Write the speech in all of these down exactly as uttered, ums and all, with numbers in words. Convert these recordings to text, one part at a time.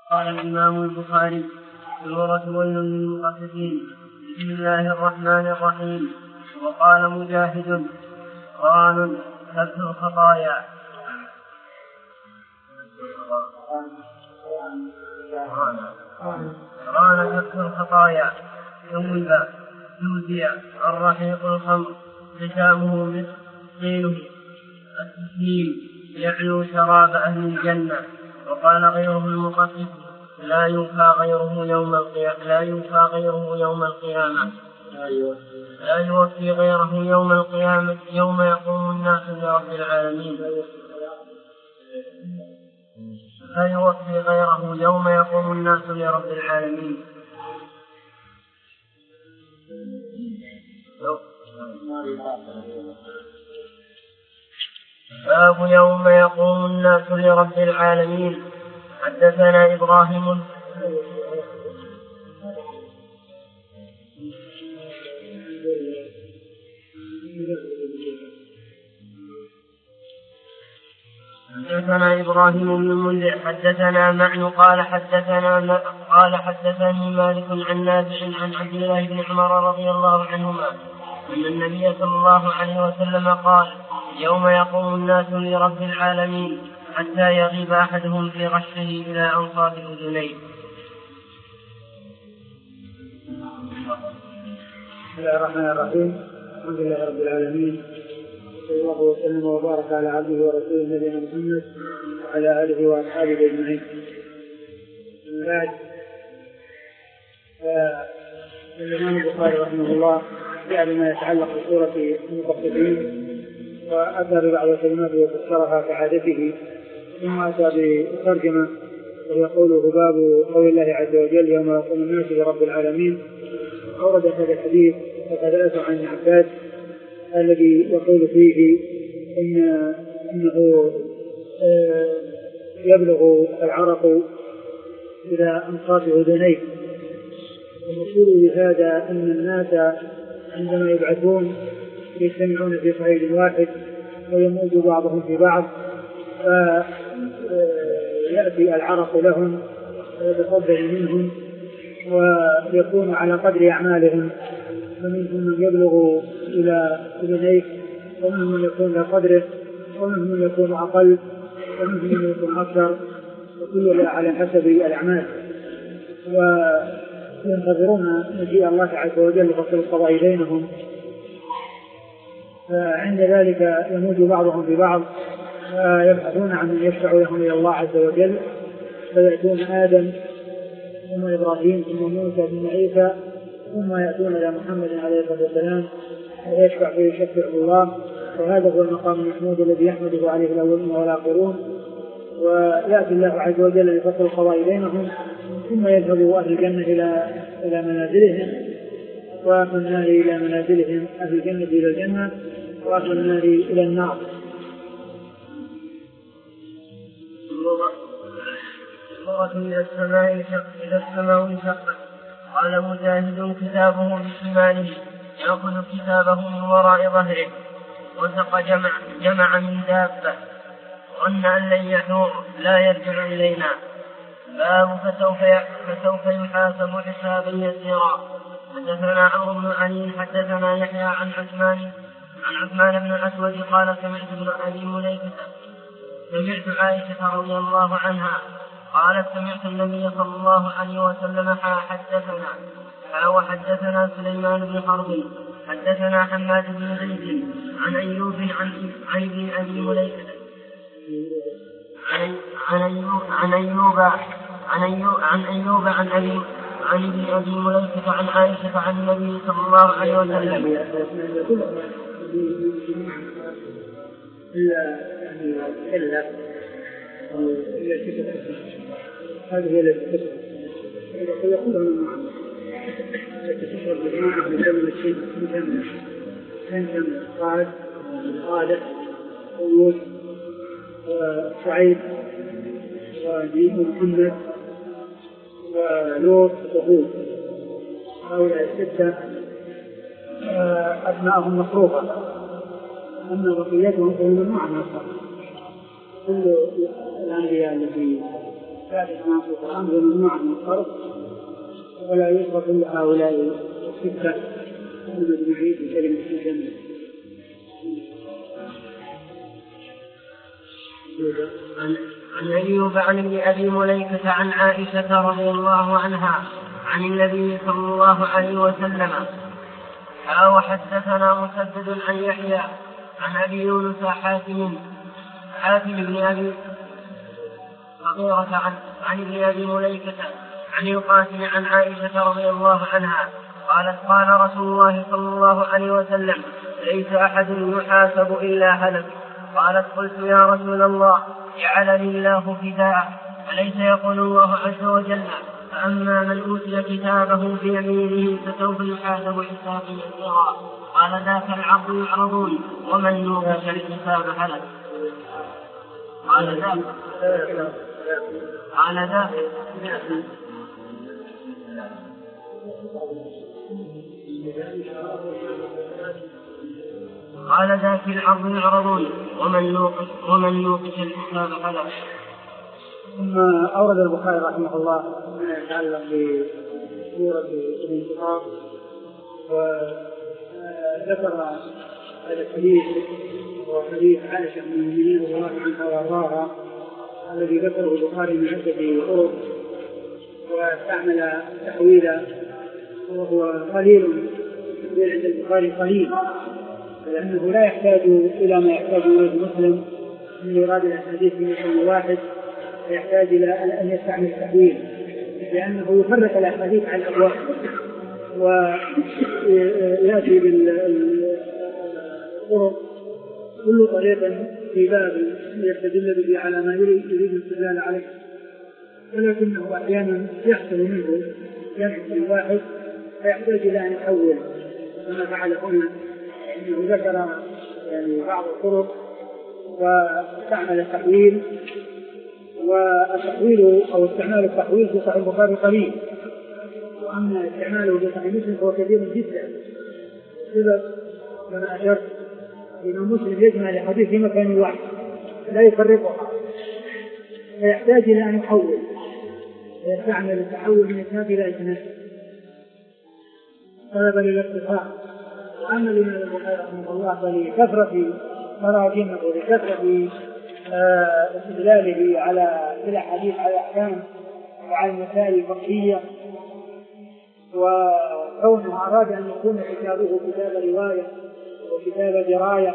قال الإمام البخاري: سورة ويل للمطففين. بسم الله الرحمن الرحيم. وقال مجاهد: قرآن كبت الخطايا. قرآن كبت الخطايا. ثوب جوزي الرحيق الخمر ختامه مثل طينه التسليم يعلو شراب أهل الجنة. وقال غيره المطفف: لا يوفى غيره يوم القيامة لا يوفى غيره يوم القيامة لا يوفي غيره يوم القيامة يوم يقوم الناس لرب العالمين لا يوفي غيره يوم يقوم الناس لرب العالمين. باب يوم يقوم الناس لرب العالمين. حدثنا إبراهيم حدثنا إبراهيم بن المنذر حدثنا معن قال حدثنا قال حدثني مالك عن نافع عن عبد الله بن عمر رضي الله عنهما أن النبي صلى الله عليه وسلم قال: يوم يقوم الناس لرب العالمين حتى يغيب أحدهم في غشه إلى أنصاف أذنيه. بسم الله الرحمن الرحيم. الحمد لله رب العالمين، صلى الله وسلم وبارك على عبده ورسوله نبينا محمد وعلى آله وأصحابه أجمعين. من بعد، فالإمام البخاري رحمه الله جاء بما يتعلق بسورة المطففين وأتى ببعض الكلمات وفسرها كعادته، ثم أتى بترجمة ويقوله باب قول الله عز وجل: يوم يقوم الناس لرب العالمين. أورد هذا الحديث وكذلك عن عباس الذي يقول فيه إن إنه يبلغ العرق إلى أنصاف أذنيه. ومقصود بهذا أن الناس عندما يبعثون يجتمعون في صعيد واحد ويموج بعضهم في بعض، فيأتي العرق لهم ويتصدر منهم ويكون على قدر أعمالهم، فمنهم من يبلغ إلى أذنيه، ومنهم من يكون إلى قدره، ومنهم من يكون أقل، ومنهم من يكون أكثر، وكل على حسب الأعمال. وينتظرون مجيء الله عز وجل لفصل القضاء بينهم، فعند ذلك يموج بعضهم ببعض ويبحثون عن من يشفع لهم إلى الله عز وجل، فيأتون آدم ثم إبراهيم ثم موسى ثم عيسى، ثم يأتون إلى محمد عليه الصلاة والسلام ويشفع فيه يشفع الله. وهذا هو المقام المحمود الذي يحمده عليه الأولون والآخرون. ويأتي الله عز وجل لفصل القضاء بينهم، ثم يذهب أهل الجنة إلى إلى منازلهم، وأهل النار إلى منازلهم، أهل الجنة إلى الجنة وأهل النار إلى النار. إلى السماء إلى السماء شقا. قال مجاهد: كتابه بشماله يأخذ كتابه من وراء ظهره. وسق جمع, جمع من دابة ظن أن لن يحور لا يرجع إلينا. باب فسوف, فسوف يحاسب حسابا يسيرا. حدثنا عمرو بن علي حدثنا يحيى عن عثمان عن عثمان بن الأسود قال: سمعت ابن أبي مليكة سمعت عائشة رضي الله عنها قالت: سمعت النبي صلى الله عليه وسلم حدثنا وحدثنا سليمان بن حرب حدثنا حماد بن زيد عن أيوب عن عن ابن أبي مليكة عن أيوب عن أيوب عن أيوب عن أيوب عن أبي عن ابن أبي مليكة عن عائشة عن النبي صلى الله عليه وسلم. إلا إلا إلا هذه هي التي يقولون معنا تشعر بالجماعة بكلمة شيء مجمع كان قاد قادة ويوسف وشعيب ومحمد ولوط وهود، هؤلاء الستة أبنائهم مصروفة، أما بقيتهم فهم معنا. كل الأنبياء الذي ثالث ما في القرآن ممنوع من الصرف ولا يصرف إلا هؤلاء الستة المجموعين في كلمة الجنة. عن أيوب عن ابن أبي مليكة عن عائشة رضي الله عنها عن النبي صلى الله عليه وسلم قال وحدثنا مسدد عن يحيى عن أبي يونس حاتم حاتم بن أبي صغيرة عن عن ابن أبي مليكة عن القاسم عن عائشة رضي الله عنها قالت قال رسول الله صلى الله عليه وسلم ليس أحد يحاسب إلا هلك. قالت قلت يا رسول الله جعلني الله فداء أليس يقول الله عز وجل فأما من أوتي كتابه بيمينه فسوف يحاسب حسابا يسيرا قال ذاك العرض يعرضون ومن نوقش الحساب هلك. قال ذاك قال ذاك قال ذاك العرض يعرضون ومن نوقش ومن نوقش الحساب هلك. ثم أورد البخاري رحمه الله ما يتعلق بسورة الانفطار وذكر هذا الحديث وحديث عائشة من المؤمنين رضي الله عنها وأرضاها الذي ذكره البخاري من عدة طرق واستعمل تحويلا وهو قليل عند البخاري قليل لأنه لا يحتاج إلى ما يحتاج إليه مسلم من إيراد الحديث في مثل واحد يحتاج إلى أن يستعمل التحويل لأنه يفرق الأحاديث على الأبواب ويأتي بالطرق كل طريق في باب يستدل به على ما يريد الاستدلال عليه ولكنه أحيانا يحصل منه جمع في واحد فيحتاج إلى أن يحول كما فعل هنا إنه ذكر يعني بعض الطرق واستعمل التحويل والتحويل أو استعمال التحويل في صحيح البخاري قليل وأما استعماله في صحيح مسلم فهو كبير جدا سبب كما أشرت إن مسلم يجمع الحديث في مكان واحد لا يفرقها فيحتاج إلى أن يحول ويستعمل التحول من إسناد إلى إسناد طلبا للاختصار. وأما الإمام البخاري رحمه الله فلكثرة مراجمه ولكثرة استدلاله على الأحاديث على الأحكام وعلى المسائل الفقهية وكونه أراد أن يكون كتابه كتاب رواية وكتاب دراية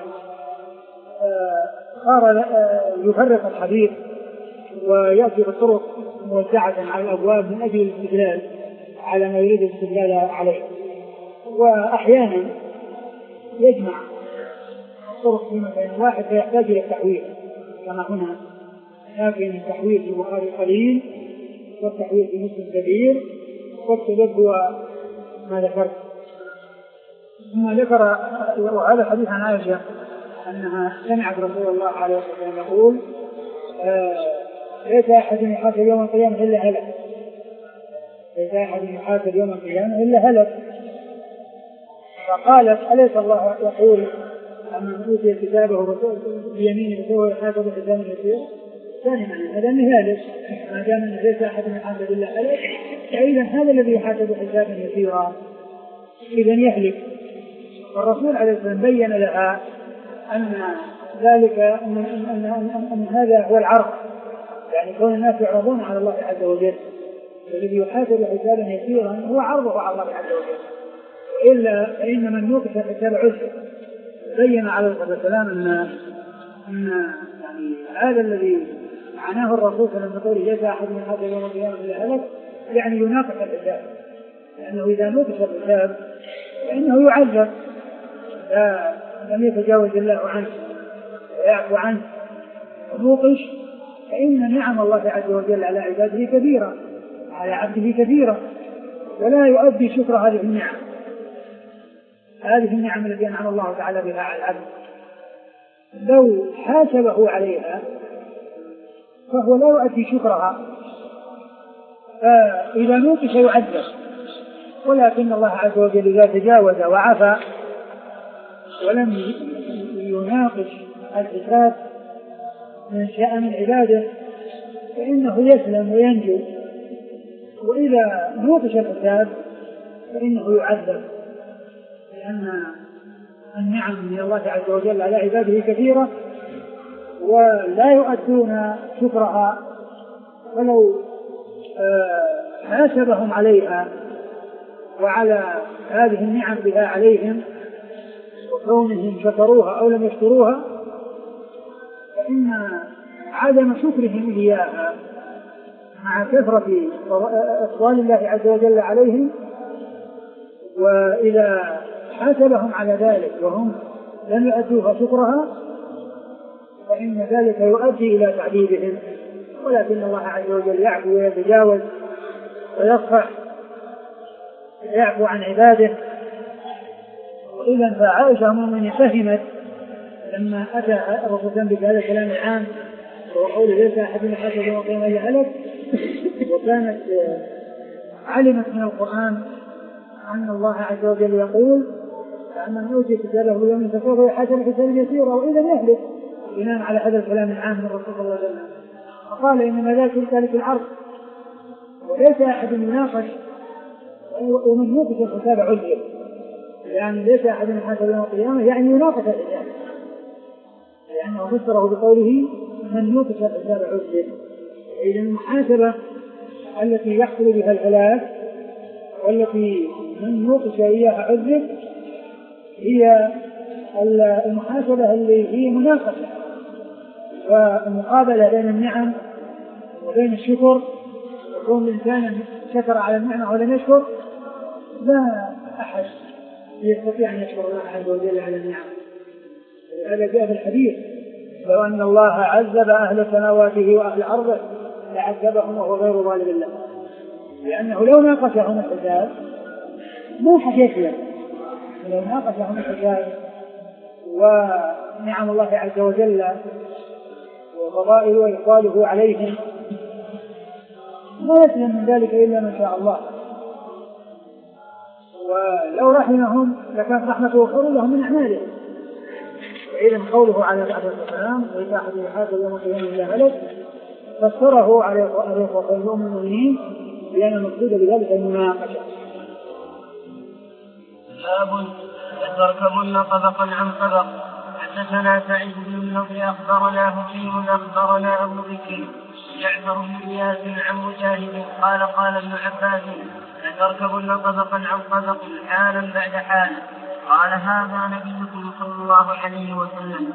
صار يفرق الحديث ويأتي بطرق موزعة على الأبواب من أجل الاستدلال على ما يريد الاستدلال عليه وأحيانا يجمع طرق في مكان واحد فيحتاج إلى التحويل كما هنا لكن التحويل في البخاري قليل والتحويل في مسلم كبير والسبب هو ما ذكرت. ثم ذكر وهذا الحديث عن عائشة أنها سمعت رسول الله عليه وسلم يقول ليس أحد يحاسب يوم القيامة إلا هلك ليس أحد يحاسب يوم القيامة إلا هلك. فقالت أليس الله يقول أما أوتي كتابه بيمينه فهو يحاسب حسابا يسيرا ثاني معنى هذا مثال ما دام أن ليس أحد يحاسب إلا هلك فإذا هذا الذي يحاسب حسابا يسيرا إذا يهلك. والرسول عليه السلام بين لها أن ذلك أن, أن, أن, أن هذا هو العرض يعني كون الناس يعرضون على الله عز وجل والذي يحاسب حسابا يسيرا هو عرضه على الله عز وجل إلا فإن من نوقش حساب عسر. بين عليه الصلاة والسلام أن, أن يعني هذا الذي معناه الرسول صلى الله عليه وسلم ليس أحد من هذا يوم القيامة إلا هلك يعني يناقش الحساب لأنه إذا نوقش الحساب فإنه يعذب لم يتجاوز الله عنه ويعفو عنه ونوقش فإن نعم الله عز وجل على عباده كبيرة على عبده كبيرة ولا يؤدي شكر هذه النعم هذه النعم التي أنعم الله تعالى بها على العبد لو حاسبه عليها فهو لا يؤدي شكرها فإذا نوقش يعذب. ولكن الله عز وجل إذا تجاوز وعفى ولم يناقش الحساب من شأن عباده فإنه يسلم وينجو، وإذا نوقش الحساب فإنه يعذب، لأن النعم من الله عز وجل على عباده كثيرة ولا يؤدون شكرها، ولو حاسبهم عليها وعلى هذه النعم بها عليهم وكونهم شكروها أو لم يشكروها فإن عدم شكرهم إياها مع كثرة إفضال الله عز وجل عليهم، وإذا حاسبهم على ذلك وهم لم يؤدوها شكرها فإن ذلك يؤدي إلى تعذيبهم، ولكن الله عز وجل يعفو ويتجاوز ويصفح ويعفو عن عباده. وإذا فعائشة مؤمنة فهمت لما أتى الرسول بهذا الكلام العام وقول ليس أحد حسب يوم القيامة إلا هلك، وكانت علمت من القرآن أن الله عز وجل يقول فأما أوتي كتابه يوم فسوف يحاسب حسابا يسيرا وإذا يهلك، بناء على هذا الكلام العام من الرسول صلى الله عليه وسلم. فقال إنما ذاك ذلك العرض وليس أحد يناقش، ومن يوقف الحساب عذر، يعني ليس أحد يحاسب يوم القيامة يعني يناقش الحساب، لأنه فسره بقوله من يوقف الحساب عذر. إذا المحاسبة التي يحصل بها الهلاك والتي من يوقف إياها عذر هي المحاسبة اللي هي مناقشة والمقابلة بين النعم وبين الشكر، وكون الإنسان شكر على النعمة ولم يشكر لا أحد يستطيع أن يشكر الله عز وجل على النعم. هذا جاء في الحديث لو أن الله عذب أهل سماواته وأهل أرضه لعذبهم وهو غير ظالم له، لأنه لو ناقشهم الحساب ما حد يسلم، لو ناقشهم الحساب ونعم الله عز وجل وفضائله وإفضاله عليهم ما يسلم من ذلك إلا من شاء الله، ولو رحمهم لكانت رحمته وخير لهم من أعمالهم. وإذا قوله عليه الصلاة والسلام وإذا أحد يحاسب يوم القيامة إلا هلك فسره عليه الصلاة المؤمنين لأن المقصود بذلك المناقشة. باب لتركبن طبقا عن طبق. حدثنا سعيد بن النضر أخبرنا هشيم أخبرنا أبو بكر جعفر بن إياس عن مجاهد قال قال ابن عباس لتركبن طبقا عن طبق حالا بعد حال. قال هذا نبيكم صلى الله عليه وسلم.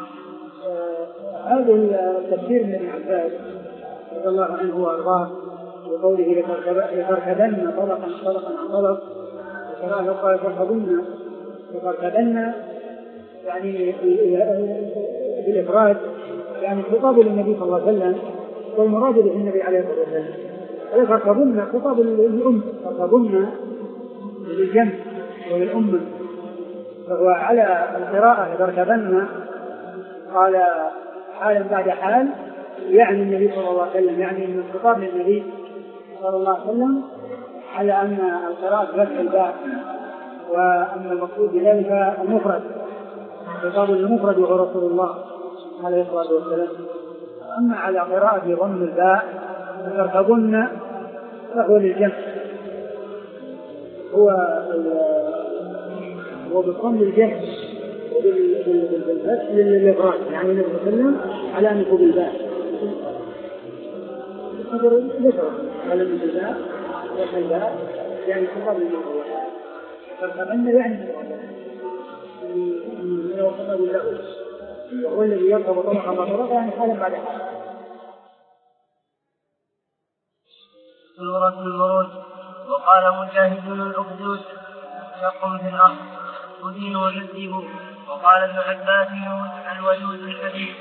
هذا التفسير من ابن عباس رضي الله عنه وارضاه وقوله لتركبن طبقا طبقا عن طبق، وقال قال لتركبن لتركبن يعني بالإفراد يعني خطاب للنبي صلى الله عليه وسلم والمراد به النبي عليه الصلاة والسلام. لتركبن خطاب للأمة، تركبن للجمع وللأمة، فهو على القراءة لتركبن قال حالا بعد حال، يعني النبي صلى الله عليه وسلم، يعني من الخطاب للنبي صلى الله عليه وسلم على أن القراءة فتح الباء وأن المقصود بذلك المفرد، خطاب المفرد وهو رسول الله عليه الصلاة والسلام. أما على قراءة ضم الباء لتركبن فهو للجمع، هو هو بالضم للجمع وبالفتح للإفراد، يعني النبي صلى الله عليه وسلم على أنه بالباء قدر ذكر على أنه بالباء والباء يعني خطاب الموضوع. فالخطاب يعني من هو خطاب له وهو الذي يركب طبقا بطبقا يعني حالا بعد حال. سورة البروج. وقال مجاهد الأخدود يقوم في الأرض أدين وعذبوا. وقال ابن عباس الودود الحديث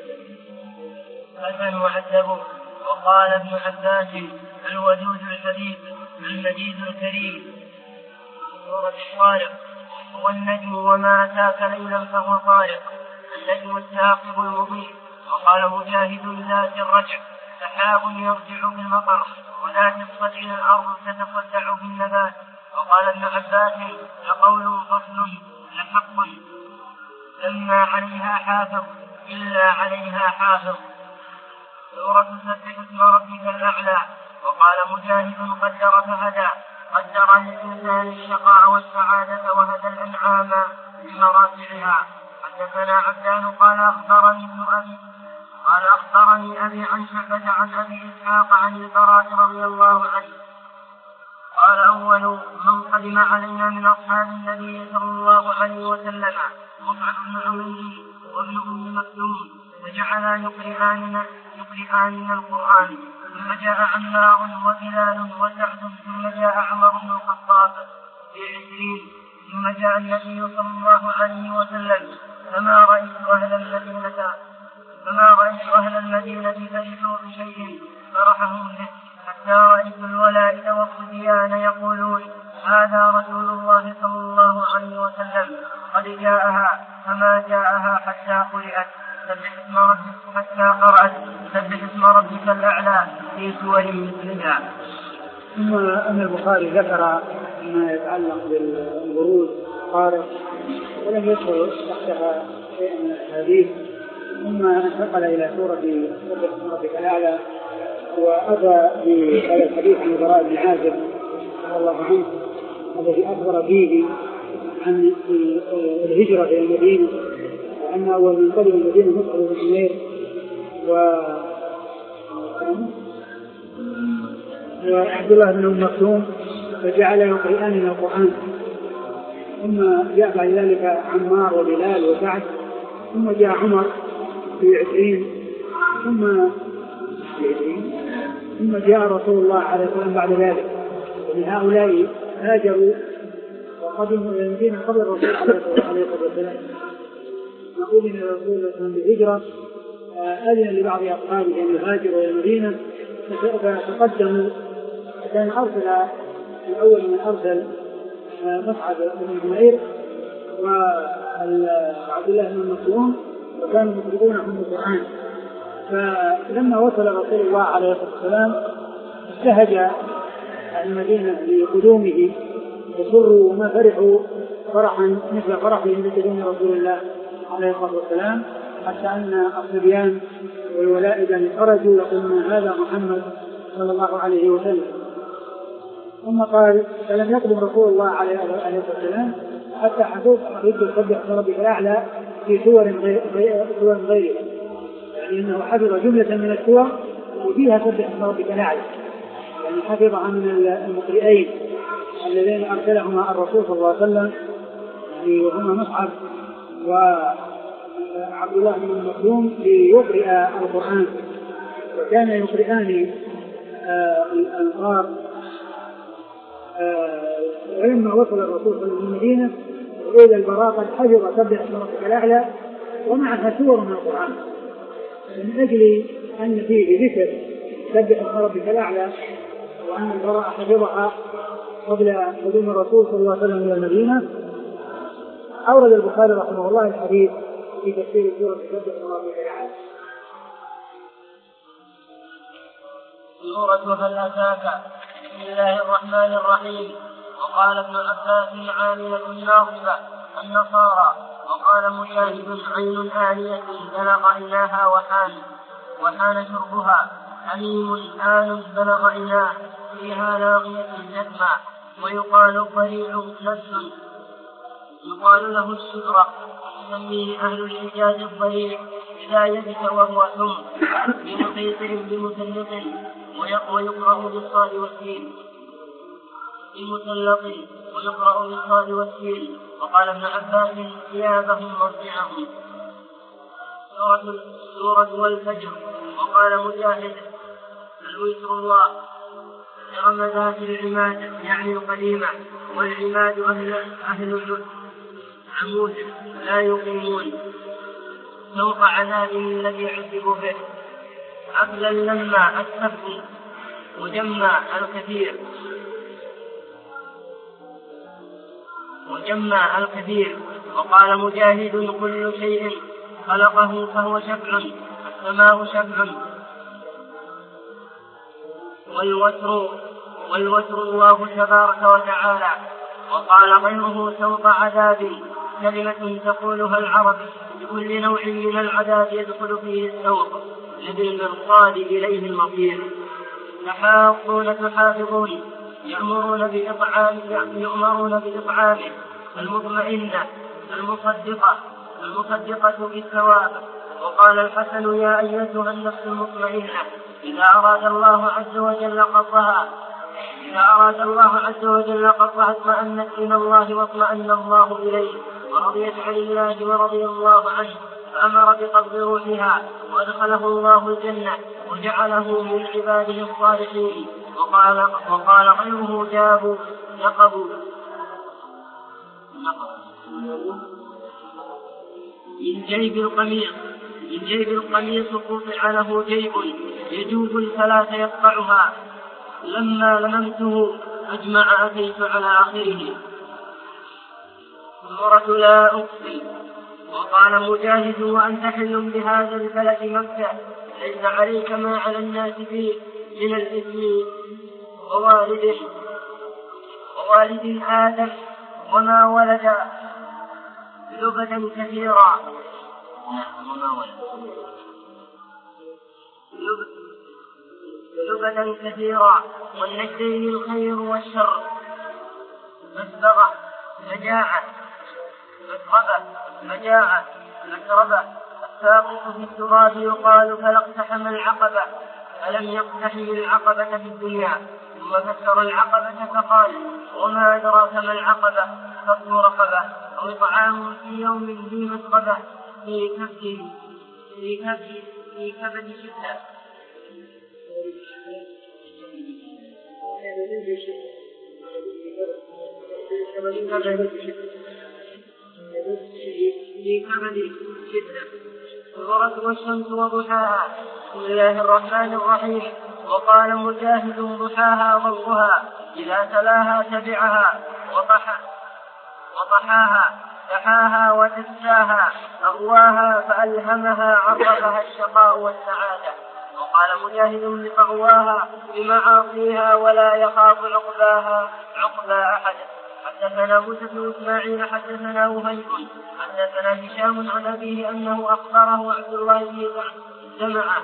فتن وعذبوا. وقال ابن عباس الودود الحديث المجيد الكريم. سورة الطارق. والنجم وما أتاك ليلا فهو طارق النجم الثاقب المضيء. وقال مجاهد ذات الرجع سحاب يرجع بالمطر ولا تسقط إلى الأرض تتصدع بالنبات. وقال ابن عباس لقول فصل لحق لما عليها حافظ إلا عليها حافظ. سورة سبح اسم ربك الأعلى. وقال مجاهد قدر فهدى، قدر للإنسان الشقاء والسعادة وهدى الأنعام بمراتبها. حدثنا عبدان قال أخبرني ابن أبي قال أخبرني أبي عن شعبة عن أبي إسحاق عن البراء رضي الله عنه قال أول من قدم علينا من أصحاب النبي صلى الله عليه وسلم مصعب بن عمير وابن أم مكتوم، فجعلا يقرئاننا يقرئاننا القرآن، ثم جاء عمار وبلال وسعد، ثم جاء عمر بن الخطاب في عشرين، ثم جاء النبي صلى الله عليه وسلم، فما رأيت أهل المدينة فما رأيت أهل المدينة فرحوا بشيء فرحهم به، حتى رأيت الولائد والصبيان يقولون هذا رسول الله صلى الله عليه وسلم قد جاءها، فما جاءها حتى قرأت سبح اسم ربك حتى قرأت سبح اسم ربك الأعلى في سور مثلها. ثم أن البخاري ذكر ما يتعلق بالورود قارئ ولم يذكر تحتها شيئا من الحديث، ثم انتقل إلى سورة سبح اسم ربك الأعلى، وأتى بهذا الحديث عن البراء بن عازب رضي الله عنه الذي أخبر فيه عن الهجرة إلى المدينة، وأن أول من قدم المدينة مصعب بن عمير وعبد الله بن أم مكتوم، فجعل يقرئان من القرآن، ثم جاء بعد ذلك عمار وبلال وسعد، ثم جاء عمر في عشرين، ثم ثم جاء رسول الله عليه السلام بعد ذلك. ومن هؤلاء هاجروا وقدموا إلى المدينة قبل الرسول عليه الصلاة والسلام. نقول إن الرسول صلى الله عليه وسلم بالهجرة أذن لبعض أصحابه أن يهاجروا إلى المدينة، فتقدموا، كان أرسل الأول من أرسل مصعب بن عمير وعبد الله بن مكتوم، وكانوا يطلبون عن القرآن. فلما وصل رسول الله عليه الصلاة والسلام استهجى المدينة لقدومه وسروا وما فرحوا فرحا مثل فرحهم بقدوم رسول الله عليه الصلاة والسلام، حتى أن الصبيان والولائد خرجوا يقولون هذا محمد صلى الله عليه وسلم. ثم قال فلم يقدم رسول الله عليه الصلاة والسلام حتى حدوث رد سبح اسم ربك الأعلى في سور غيرها، يعني أنه حفظ جملة من السور وفيها سبح اسم ربك الأعلى، يعني حفظها من المقرئين الذين أرسلهما الرسول صلى الله عليه وسلم، يعني وهما مصعب وعبد الله بن مكتوم ليقرئ القرآن، وكان يقرئان الأنصار. ولما وصل الرسول صلى الله عليه وسلم المدينة وإذا البراء قد حفظ سبح اسم ربك الأعلى ومعها سور من القرآن، من أجل أن فيه ذكر سبح اسم ربك الأعلى وأن البراء حفظها قبل قدوم الرسول صلى الله عليه وسلم إلى المدينة. أورد البخاري رحمه الله الحديث في تفسير سورة سبح اسم ربك الأعلى. سورة هل أتاك. بسم الله الرحمن الرحيم. وقال ابن عباس عاملة ناصبة النصارى، وقال مجاهد عين آنية بلغ إناها وحان وحان شربها، حميم آن بلغ إناه فيها لاغية جدمى، ويقال الضريع نفس يقال له السدرة، يسميه أهل الحجاز الضريع إذا يبس وهو حم بمقيطر بمثلق، ويقرأ بالصاد والسين بمثلق ويقرأ بالصاد والسين. وقال ابن عباس ثيابهم مرجعهم. سورة والفجر. وقال مجاهد الوتر الله إرم ذات العماد يعني القديمة، والعماد أهل أهل عمود لا يقيمون، سوق عذاب الذي عذبوا به. عقلا لما السب وجمع الكثير وجمع الكثير. وقال مجاهد كل شيء خلقه فهو شفع، السماء شفع، والوتر والوتر الله تبارك وتعالى. وقال غيره سوق عذاب، كلمة تقولها العرب لكل نوع من العذاب يدخل فيه السوق، لبالمرصاد إليه المصير. تحاضون تحافظون يأمرون بإطعام يؤمرون بإطعامه المطمئنة المصدقة المصدقة بالثواب. وقال الحسن: يا أيتها النفس المطمئنة إذا أراد الله عز وجل قبضها إذا أراد الله عز وجل قبضها اطمأنت إلى الله واطمأن الله إليه ورضيت عن الله ورضي الله عنه، فأمر بقبض روحها وأدخله الله الجنة وجعله من عباده الصالحين. وقال, وقال غيره: جابوا نقبوا من جيب القميص من جيب القميص قطع له جيب يجوب الثلاث يقطعها، لما لممته أجمع أتيت على آخره. سورة لا أقسم. وقال مجاهد: وأنت حل بهذا البلد مكة ليس عليك ما على الناس فيه من الإثم ووالده ووالد آدم وما ولد لبدا كثيرا لبدا كثيرا والنجدين الخير والشر مسبغة مجاعة مسربة مجاعة مسربة. الساقط في التراب يقال فلا اقتحم العقبة فلم يقتحم العقبة في الدنيا. ثم فسر العقبة فقال: وما أدراك ما العقبة؟ فك رقبة أو طعام في يوم ذي مسغبة في كبد في كبد في كبد شدة في كبد شدة. الغرس والشمس وضحاها. بسم الله الرحمن الرحيم. وقال مجاهد: ضحاها ضوءها إذا تلاها تبعها وضحاها دحاها ودساها أغواها فألهمها عرفها الشقاء والسعادة. وقال مجاهد: لتغواها بمعاصيها ولا يخاف عقباها عقبى أحد. حدثنا موسى بن إسماعيل حدثنا وهيب حدثنا هشام عن أبيه أنه أخبره عبد الله بن زمعة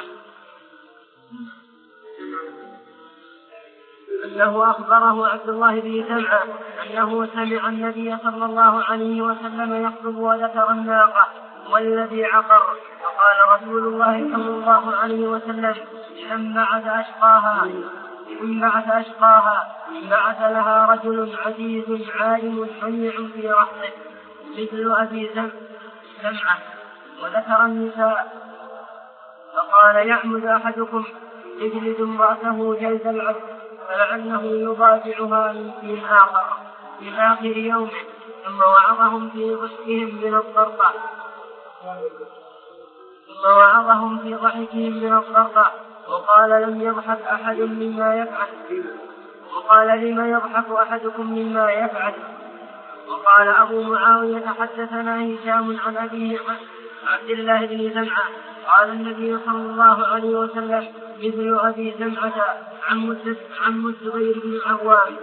أنه أخبره عبد الله بن زمعة أنه سمع النبي صلى الله عليه وسلم يخطب وذكر الناقة والذي عقر، فقال رسول الله صلى الله عليه وسلم: إن بعث أشقاها إن بعث أشقاها إن بعث لها رجل عزيز عالم شنيع في رحمه مثل أبي زمعة. وذكر النساء فقال: يعمد أحدكم يجلد امرأته جلد العبد فلعله يضاجعها من آخر من آخر يومه. ثم وعظهم في ضحكهم من الضربة ثم وعظهم في ضحكهم من الضربة وقال: لم يضحك أحد مما يفعل وقال: لما يضحك أحدكم مما يفعل. وقال أبو معاوية: حدثنا هشام عن أبيه عبد الله بن زمعة قال النبي صلى الله عليه وسلم: مثل أبي زمعة عم الزبير بن العوام.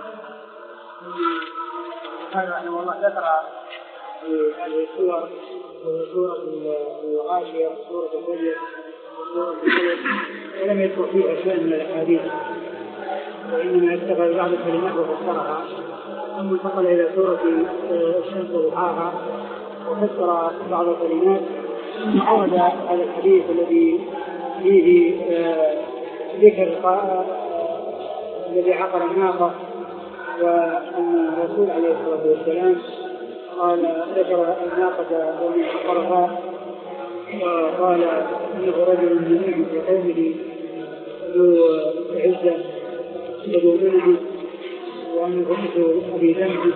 هذا رحمه الله ذكر في هذه السور سورة الغاشية سورة الفجر سورة الفجر ولم يذكر فيه أشياء من الأحاديث، وإنما استغل بعض الكلمات وفسرها، ثم انتقل إلى سورة الشمس وضحاها وفسر بعض الكلمات. ثم أورد هذا الحديث الذي فيه ذكر الذي عقر الناقة، وأن الرسول عليه الصلاة والسلام قال ذكر الناقة ومن عقرها وقال إنه رجل منيع في قومه ذو عزة ذو منع وأنه مثل أبي ذنب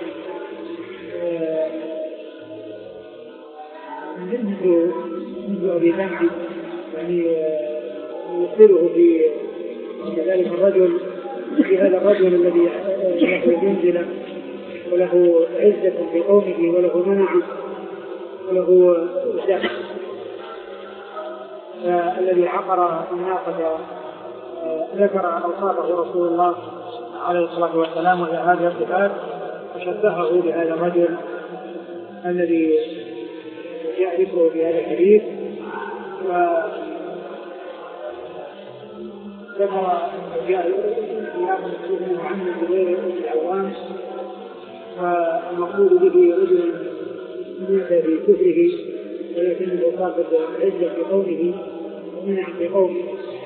مثل أبي ذنب يعني يصيره في كذلك الرجل في هذا الرجل الذي له منزلة وله عزة في قومه وله منع وله عزة. الذي عقر الناقة ذكر أوصافه رسول الله عليه الصلاة والسلام وهي هذه الصفات، فشبهه بهذا الرجل الذي جاء ذكره في هذا الحديث، ذكر جاء يأخذ محمد بغير العوام، فالمقصود به رجل مات بكفره ولكنه صاحب عزة في قومه ومنع في قومه.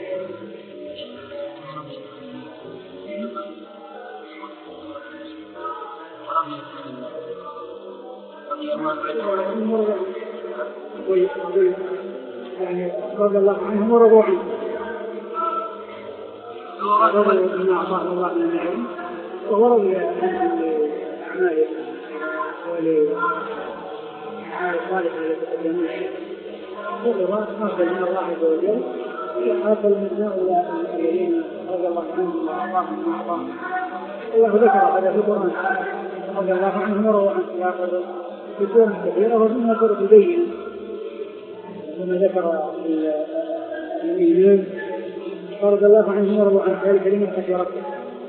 يعني رضي الله عنهم ورضوا عنه، رضوا بما أعطاه الله من النعيم ورضي عنهم لأعماله ولأعمال الصالحة التي قدموها. الرضا حاصل من الله عز وجل، حاصل من هؤلاء الذين رضي الله عنهم وأعطاهم ما أعطاهم. الله ذكر هذا في القرآن، رضي الله عنهم ورضوا عنه في آخر بسورة كثيرة ومنها سورة البينة كما ذكر الإمام رضي الله عنهم ورضوا عنه ذلك لمن خشي ربه.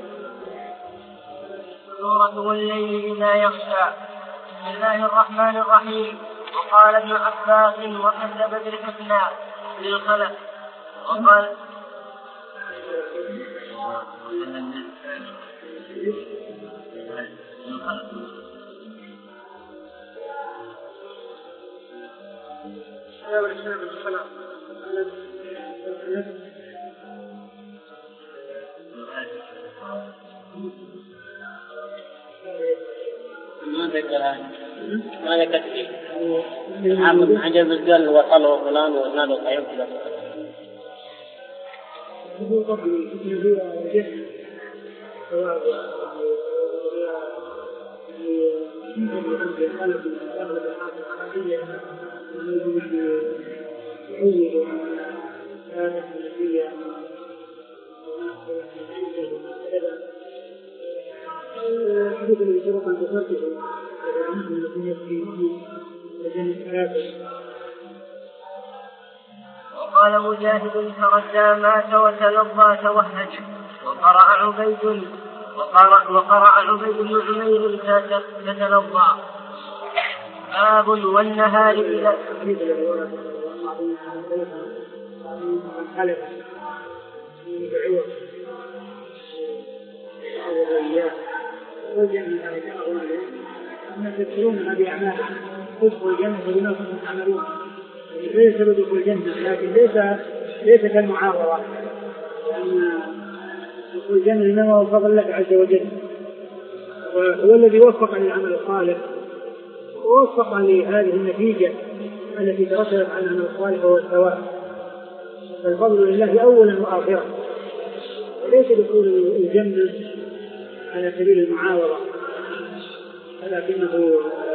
سورة الليل إذا يغشى. بسم الله الرحمن الرحيم. وقال ابن عباس وكذب بالحسنى للخلق وقال ما ذكر ما ذكر فيه محمد عجب قال وصله فلان ونادوا قيم كذا هو قبل يجي جهل سواء يمكن أن يخالف أغلب الحاجة العربية ويجب يحول هذه النتيجة الحديث الذي سبق أن ذكرته الذي يكفي لجنة ثلاثة. وقال مجاهد تردى مات وتلظى توهج. وقرأ عبيد وقرأ, وقرأ عبيد بن عمير تتلظى. باب والنهار إلى أن تذكرون هذه أعمالهم تدخل الجنة بما كنتم تعملون، ليس بدخل الجنة لكن ليس ليس كالمعارضة، لأن دخول الجنة إنما هو فضل الله عز وجل، وهو الذي وفق للعمل الصالح ووفق لهذه النتيجة التي ترتبت على العمل الصالح وهو الثواب. فالفضل لله أولا وآخرا، وليس دخول الجنة على سبيل المعاوضة، ولكنه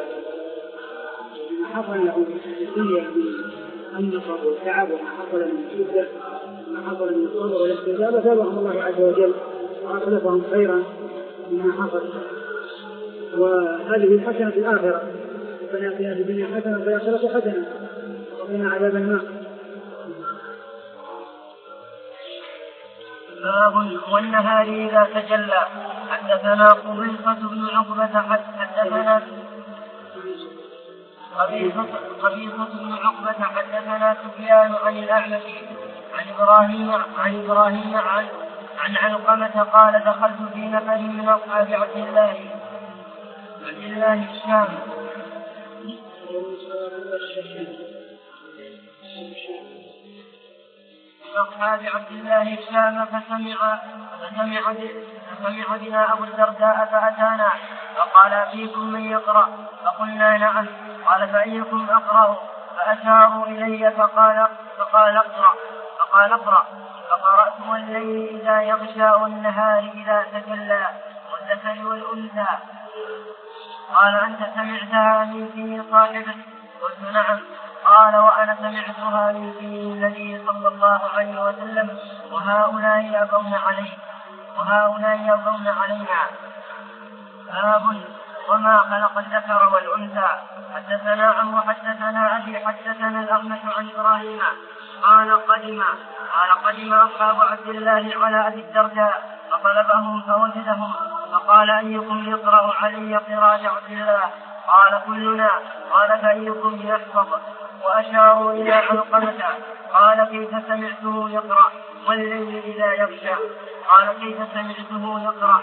ما حصل له في الدنيا من النصر والتعب وما حصل من الشدة وما حصل من الصبر والاستجابة ثابهم الله عز وجل وأخلفهم خيرا مما حصل. وهذه حسنة في الآخرة، فنأتينا في الدنيا حسنة وفي الآخرة حسنة وقنا عذاب النار. باب والنهار إذا تجلى. حدثنا قبيصة بن عقبة حدثنا قبيصة بن عقبة حدثنا سفيان عن الأعمش عن إبراهيم عن إبراهيم عن عن علقمة قال دخلت في نفر من أصحاب عبد الله عبد الله الشام أصحاب عبد الله الشام فسمع فسمع فسمع بنا أبو الدرداء فأتانا فقال فيكم من يقرأ؟ فقلنا نعم. قال فأيكم أقرأ؟ فأشاروا إلي فقال فقال اقرأ فقال اقرأ فقرأت والليل إذا يغشى والنهار إذا تجلى والذكر والأنثى. قال أنت سمعتها من في صاحبك؟ قلت نعم. قال وأنا سمعتها من في النبي صلى الله عليه وسلم وهؤلاء يبغون عليه وهؤلاء يبغون علينا. باب وما خلق الذكر والأنثى. حدثنا عمرو حدثنا أبي حدثنا الأعمش عن إبراهيم قال قدم قال قدم أصحاب عبد الله على أبي الدرداء فطلبهم فوجدهم فقال أيكم يقرأ علي قراءة عبد الله؟ قال كلنا. قال فأيكم يحفظ؟ وأشاروا إلى علقمة. قال كيف سمعته يقرأ؟ والليل إذا يغشى. قال كيف سمعته يقرأ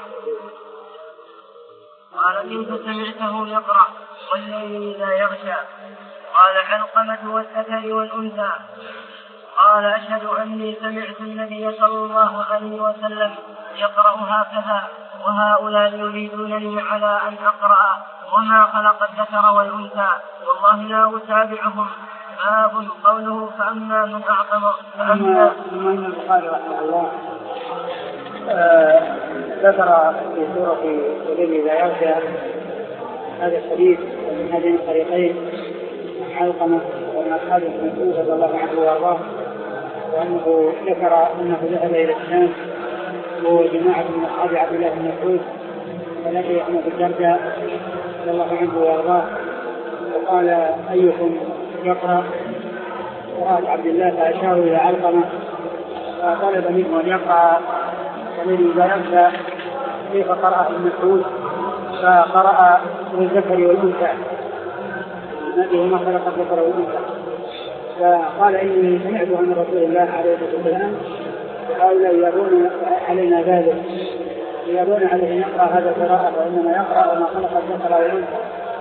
قال كيف سمعته يقرأ والليل إذا يغشى؟ قال علقمة والذكر والأنثى. قال أشهد أني سمعت النبي صلى الله عليه وسلم يقرأ هكذا وهؤلاء يريدونني على أن أقرأ وما خلق الذكر والأنثى والله لا أتابعهم. باب قوله فأما من أعظم فأما من البخاري رحمه الله آه ذكر في سورة الليل إذا يغشى هذا الحديث من هذين الطريقين علقمة ومن أصحاب المسعود رضي الله عنه وأرضاه وأنه ذكر أنه ذهب إلى الشام وجماعة من أصحاب عبد الله بن مسعود فلقي أبو الدرداء رضي الله عنه وأرضاه وقال أيكم يقرأ قراءة عبد الله فأشار إلى علقمة فطلب منه أن يقرأ والذي إذا يغشى كيف قرأ ابن مسعود فقرأ بالذكر والأنثى هذه ما خلق الذكر والأنثى. فقال إني سمعت عن رسول الله عليه الصلاة والسلام وهؤلاء يرون علينا ذلك يرون عليه يقرأ هذا القراءة وإنما يقرأ وما خلق الذكر والأنثى.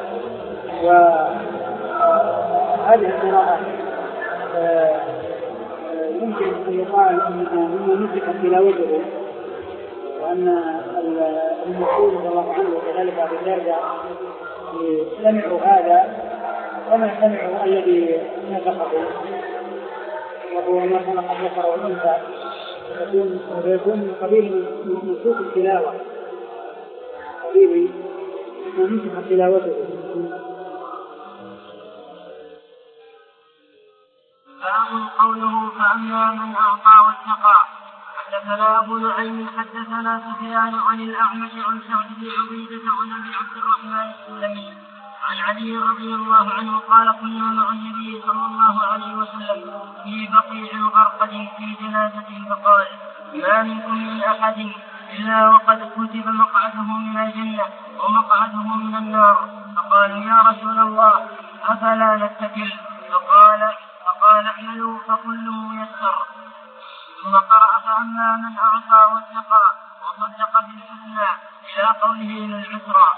وهذه القراءة يمكن أن يقال أنه مسكت تلاوته وأن المسعود رضي الله عنه وكذلك أبو الدرداء سمعوا هذا وما سمعوا الذي نطقه وهو ما خلق الذكر والأنثى ويكون من قبيل من صوت التلاوة قبيل ما مسكت تلاوته. باب قوله فأما من أعطى واتقى. حدثنا أبو نعيم حدثنا سفيان عن الأعمش عن سعد بن عبيدة عن أبي عبد الرحمن السلمي عن علي رضي الله عنه قال كنا مع النبي صلى الله عليه وسلم في بقيع غرقد في جنازة فقال ما منكم من أحد إلا وقد كتب مقعده من الجنة ومقعده من النار. فقالوا يا رسول الله أفلا نتكل؟ فقال فقال اعملوا فكل ميسر. ثم قرأ فأما من أعطى واتقى وصدق بالحسنى إلى قوله للعسرى.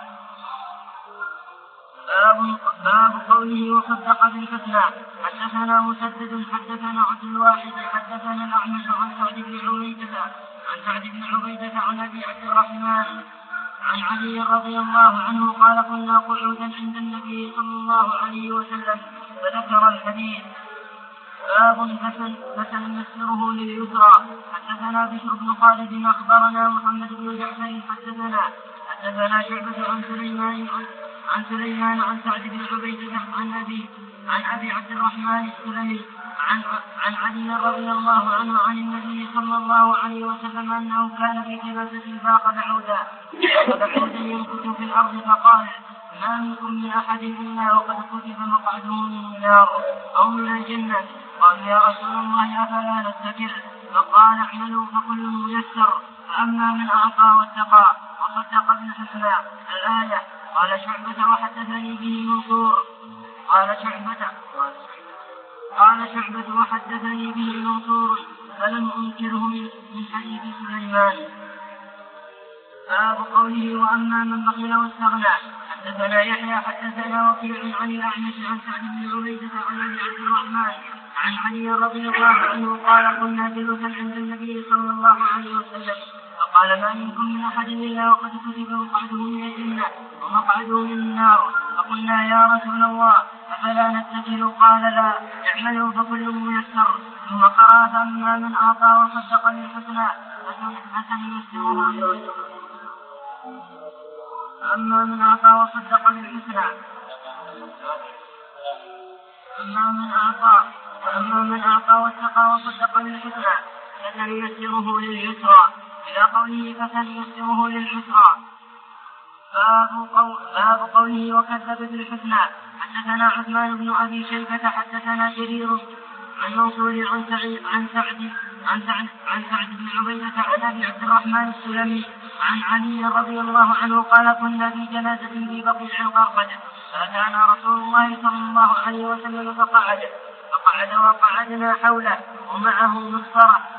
باب باب قوله وصدق بالحسنى. حدثنا مسدد حدثنا عبد الواحد حدثنا الأعمش عن سعد بن عبيدة عن سعد بن عبيدة عن أبي عبد الرحمن عن علي رضي الله عنه قال كنا قعودا عند النبي صلى الله عليه وسلم فذكر الحديث. باب فسنيسره لليسرى. حدثنا بشر بن خالد أخبرنا محمد بن جعفر حدثنا حدثنا شعبة عن سليمان عن سليمان عن سعد بن عبيدة عن أبي عن أبي عبد الرحمن السلمي عن عن علي رضي الله عنه عن النبي صلى الله عليه وسلم أنه كان في جنازة فاقد عودا فقد عودا ينكت في الأرض فقال ما منكم من أحد إلا وقد كتب مقعده من النار أو من الجنة. قال يا رسول الله أفلا نتكل؟ فقال اعملوا فكل ميسر. فأما من أعطى واتقى وصدق بالحسنى الآية. قال شعبة وحدثني به منصور قال شعبة قال شعبة وحدثني به منصور فلم أنكره من حديث سليمان. باب قوله وأما من بخل واستغنى. حدثنا يحيى حدثنا وكيع عن الأعمش عن سعد بن عبيدة عن أبي عبد الرحمن عن علي رضي الله عنه قال كنا جلوسا عند النبي صلى الله عليه وسلم فقال ما منكم من أحد إلا وقد كتب مقعده من الجنة ومقعده من النار. فقلنا يا رسول الله أفلا نتكل؟ قال لا اعملوا فكل ميسر. ثم قرأ فأما من أعطى وصدق بالحسنى فسنيسره لليسر. أما من أعطى وصدق بالحسنى أما من أعطى وأما من أعطى واتقى وصدق بالحسنى فسنيسره لليسرى إلى قوله فسنيسره للعسرى. باب, قو... باب قوله وكذب بالحسنى. حدثنا عثمان بن أبي شيبة حدثنا جرير عن منصور عن سعد عن سعد عن سعد عن سعد بن عبيدة عن أبي عبد الرحمن السلمي عن علي رضي الله عنه قال كنا في جنازة في بقيع الغرقد فأتانا رسول الله صلى الله عليه وسلم فقعد فقعد وقعدنا حوله ومعه مسطرة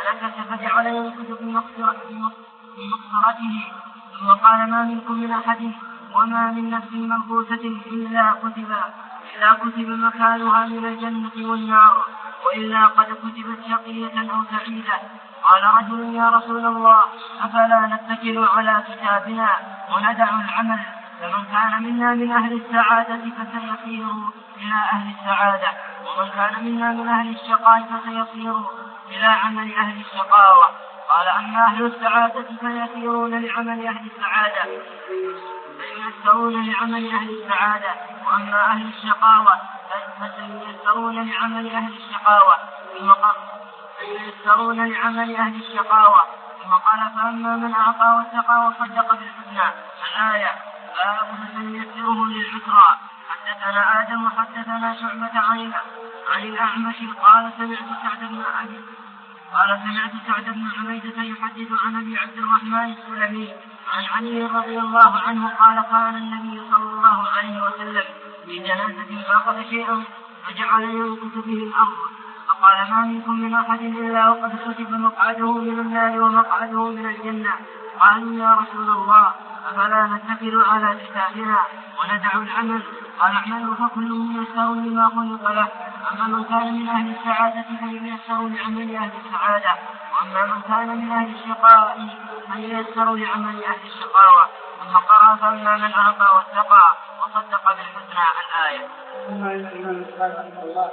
فنكس فجعل ينكث في مقصرته ثم قال ما منكم من أحد وما من نفس منفوسة إلا كتب إلا كتب مكانها من الجنة والنار وإلا قد كتبت شقية أو سعيدة. قال رجل يا رسول الله أفلا نتكل على كتابنا وندع العمل فمن كان منا من أهل السعادة فسيصير إلى أهل السعادة ومن كان منا من أهل الشقاء فسيصير إلى عمل أهل الشقاوة. قال أما أهل السعادة فيسيرون لعمل أهل السعادة فييسرون لعمل أهل السعادة وأما أهل الشقاوة فسييسرون لعمل أهل الشقاوة فييسرون لعمل أهل الشقاوة. ثم قال فأما من أعطى واتقى وصدق بالحسنى الآية باب سييسره للعسرى. حدثنا آدم وحدثنا شعبة عن عن الأعمش قال سمعت سعد بن أبي قال سمعت سعد بن عبيدة يحدث عن أبي عبد الرحمن السلمي عن علي رضي الله عنه قال كان النبي صلى الله عليه وسلم في جنازة فأخذ شيئا فجعل ينكث به الأرض فقال ما منكم من أحد إلا وقد كتب مقعده من النار ومقعده من الجنة. قالوا يا رسول الله أفلا نتكل على كتابنا وندع العمل؟ قال اعملوا فكل ميسر لما خلق له أما من كان من أهل السعادة فلييسر لعمل أهل السعادة وأما من كان من أهل الشقاء فلييسر لعمل أهل الشقاوة. ثم قرأ فأما من أعطى واتقى وصدق بالحسنى الآية. ثم الإمام البخاري رحمه الله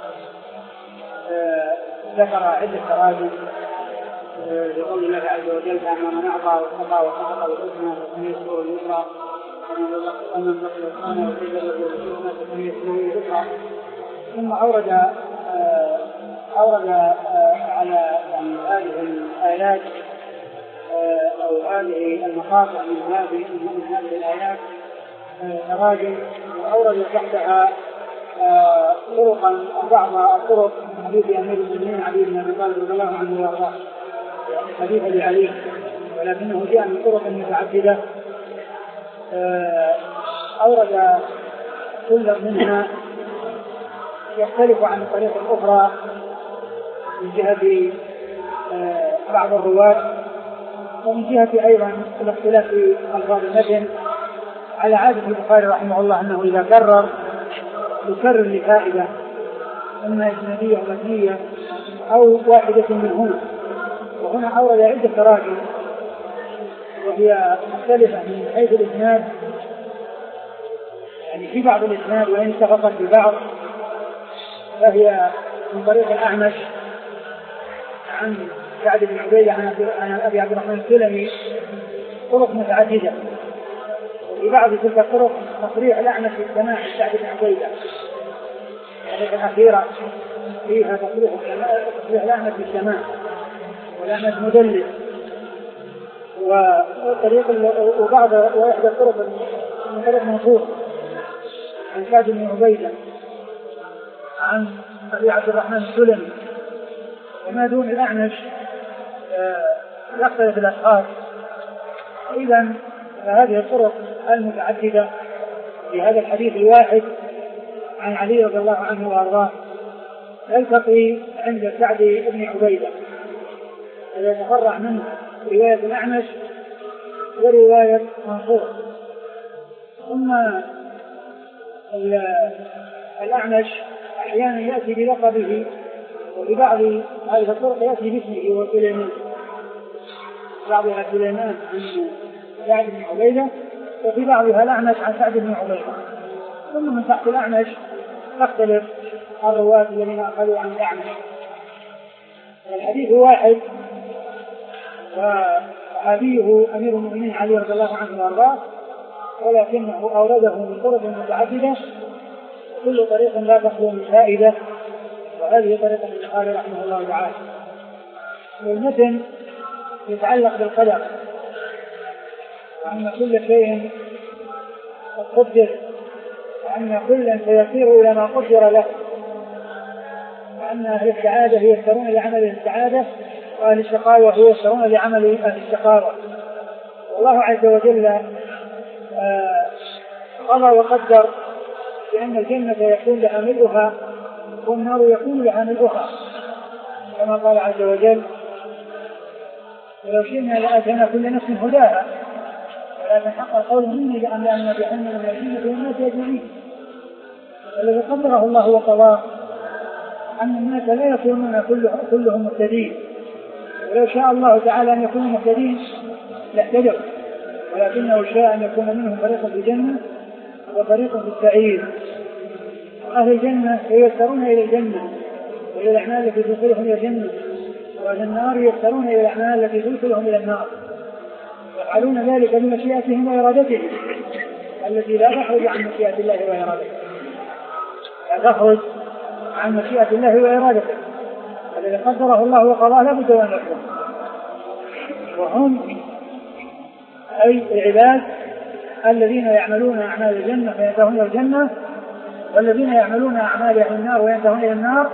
ذكر عدة تراجم لقول الله عز وجل فأما من أعطى واتقى وصدق بالحسنى فسييسره اليسرى ومن بقي الصانع وكذب بالحسنى فسييسره اليسرى. ثم أورد أورد على هذه الآيات أو هذه المقاطع من هذه من هذه الآيات تراجم وأورد تحتها طرقا بعض الطرق من حديث أمير المؤمنين علي بن أبي طالب رضي الله عنه وأرضاه حديث أبي علي ولكنه جاء من طرق متعددة أورد كل منها يختلف عن الطريق الأخرى من جهة بعض الرواة ومن جهة أيضا الاختلاف في ألفاظ المتن على عادة البخاري رحمه الله أنه إذا كرر يكرر لفائدة إما إسنادية أو متنية أو واحدة منهما. وهنا أورد عدة تراجم وهي مختلفة من حيث الإسناد يعني في بعض الإسناد وإن اتفقت ببعض فهي من طريق الأعمش عن سعد بن عبيدة عن أبي عبد الرحمن السلمي طرق متعددة وفي بعض تلك الطرق تصريح الأعمش بالسماع سعد بن عبيدة الطريقة الأخيرة فيها تصريح تصريح الأعمش بالسماع والأعمش مدلس وطريق وبعض وإحدى الطرق من طريق منصور عن سعد بن عبيدة عن أبي عبد الرحمن السلمي وما دون الأعمش يختلف الأشخاص. إذن هذه الطرق المتعددة في هذا الحديث الواحد عن علي رضي الله عنه وأرضاه يلتقي عند سعد بن عبيدة ويتفرع منه رواية الأعمش ورواية منصور. ثم الأعمش أحيانا يأتي بلقبه وفي بعض هذه الطرق يأتي باسمه وسليمان بعضها سليمان عن سعد بن عبيدة وفي بعضها الأعمش عن سعد بن عبيدة. ثم من تحت الأعمش تختلف الرواة الذين أخذوا عن الأعمش. الحديث واحد وصحابيه أمير المؤمنين علي رضي الله عنه وأرضاه ولكنه أورده من طرق متعددة كل طريق لا تخلو من فائدة وهذه طريقة البخاري رحمه الله تعالى. والمتن يتعلق بالقدر وأن كل شيء قدر وأن كلا سيسير إلى ما قدر له وأن أهل السعادة يسيرون لعمل السعادة وأهل الشقاوة يسيرون لعمل أهل الشقاوة. والله عز وجل قضى وقدر بأن الجنة يكون لها ملؤها والنار يكون لها ملؤها كما قال عز وجل ولو شئنا لآتينا كل نفس هداها ولكن حق القول مني لأن بحمل من الجنة والناس أجمعين. الذي قدره الله وقضاه أن الناس لا يكونون كلهم مهتدين، ولو شاء الله تعالى أن يكونوا مهتدين لاهتدوا، ولكنه شاء أن يكون منهم فريق في الجنة وفريق في السعير. أهل الجنة ييسرون إلى الجنة وإلى الأعمال التي توصلهم إلى الجنة، وأهل النار ييسرون إلى الأعمال التي توصلهم إلى النار، يفعلون ذلك بمشيئتهم وإرادتهم التي لا تخرج عن مشيئة الله وإرادته، لا تخرج عن مشيئة الله وإرادته الذي قدره الله وقضاه لا بد أن يكون. وهم أي العباد الذين يعملون أعمال الجنة فينتهون إلى الجنة، والذين يعملون أعمال أهل النار وينتهون إلى النار،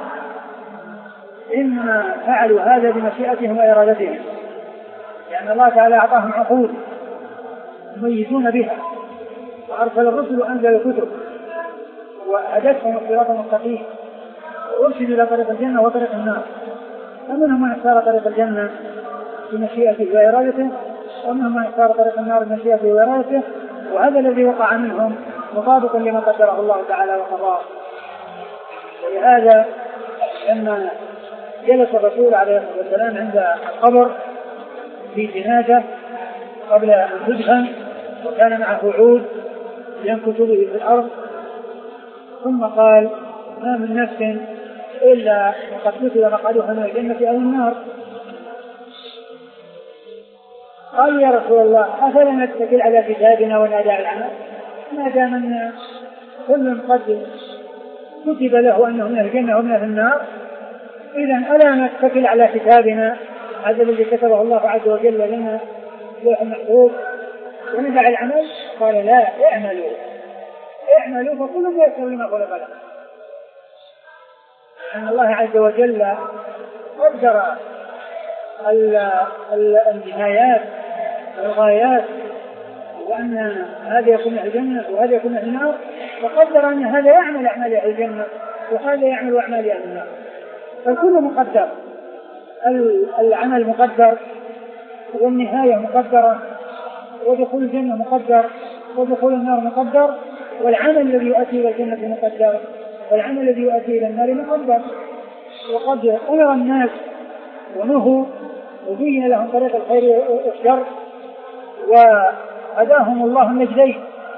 إنما فعلوا هذا بمشيئتهم وإرادتهم، لأن الله تعالى أعطاهم عقول يميزون بها، وأرسل الرسل وأنزل الكتب وهدتهم الصراط المستقيم، وأرشدوا إلى طريق الجنة وطريق النار، فمنهم من اختار طريق الجنة بمشيئته وإرادته، ومنهم من اختار طريق النار بمشيئته وإرادته، وهذا الذي وقع منهم مطابق لما قدره الله تعالى وقضاه. ولهذا لما جلس الرسول عليه الصلاة والسلام عند القبر في جنازة قبل أن تدفن، وكان معه عود ينكت به في الأرض، ثم قال: ما من نفس إلا وقد كتب مقعدها من الجنة أو النار. قالوا: يا رسول الله أفلا نتكل على كتابنا ونادع العمل؟ ما دام أن كل قد كتب له أنه من الجنة ومن النار، إذن ألا نتكل على كتابنا هذا الذي كتبه الله عز وجل لنا لوح محفوظ وندع العمل؟ قال: لا، اعملوا اعملوا فكل ميسر لما خلق له. أن الله عز وجل قدر النهايات والغايات، وأن هذا يكون أهل الجنة وهذا يكون أهل النار، وقدر أن هذا يعمل أعمال أهل الجنة وهذا يعمل أعمال أهل النار، فالكل مقدر، العمل مقدر، والنهاية مقدرة، ودخول الجنة مقدر، ودخول النار مقدر، والعمل الذي يؤتي إلى الجنة مقدر، والعمل الذي يؤتي إلى النار مقدر. وقد أمر الناس ونهوا وبين لهم طريق الخير والشر، وهداهم الله النجدين،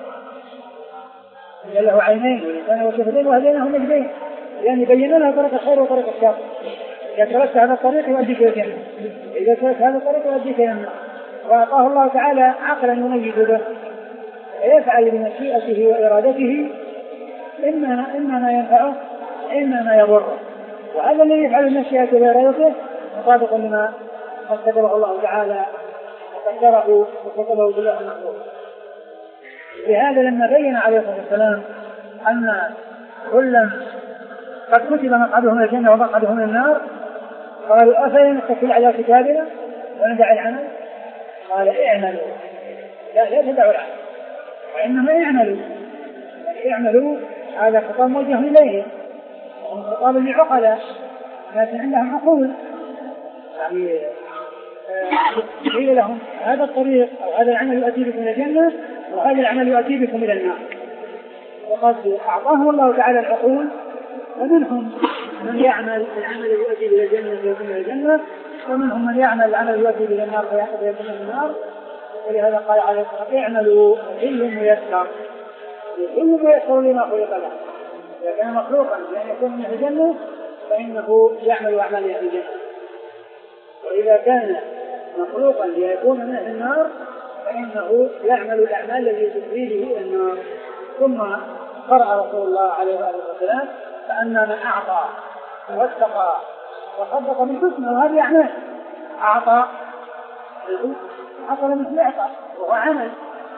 له عينين ولسان وشفتين وهديناهم النجدين، يعني بينا لها طريق الخير وطريق الشر. إذا تركت هذا الطريق يؤديك إلى الجنة، إذا تركت هذا الطريق يؤديك إلى النار. وأعطاه الله تعالى عقلا يميز به ويفعل بمشيئته وإرادته إما إما ما ينفعه إما ما يضره، وهذا الذي يفعل بمشيئته وإرادته مطابق لما قد كتبه الله تعالى وقدره وكتبه بالله المحفوظ. لهذا لما بين عليه الصلاة والسلام أن كلا قد كتب مقعده من الجنة ومقعده من النار، قالوا: أفلا نتكل على كتابنا وندع العمل؟ قال: اعملوا، لا لا تدعوا العمل، وإنما اعملوا. يعني اعملوا هذا خطاب موجه إليهم، وهم خطاب لعقلاء ناس عندهم عقول، يعني قيل لهم هذا الطريق أو هذا العمل يؤتي بكم إلى الجنة وهذا العمل يؤتي بكم إلى النار. وقد أعطاهم الله تعالى العقول، فمنهم من يعمل العمل يؤدي إلى الجنة فيكون إلى الجنة، ومنهم من يعمل العمل يؤدي إلى النار فيكون إلى النار. ولهذا قال عليه الصلاة والسلام: اعملوا كل ميسر، كل ميسر لما خلق له. إذا كان مخلوقا لأن يكون من الجنة فإنه يعمل أعمال أهل الجنة، وإذا كان مخلوقا ليكون من أهل النار فإنه يعمل الأعمال التي تفضيه إلى النار. ثم قرأ رسول الله عليه الصلاة والسلام: فأما من أعطى واتقى وصدق بالحسنى، وهذه أعمال. أعطى أعطى مثل أعطى، وهو عمل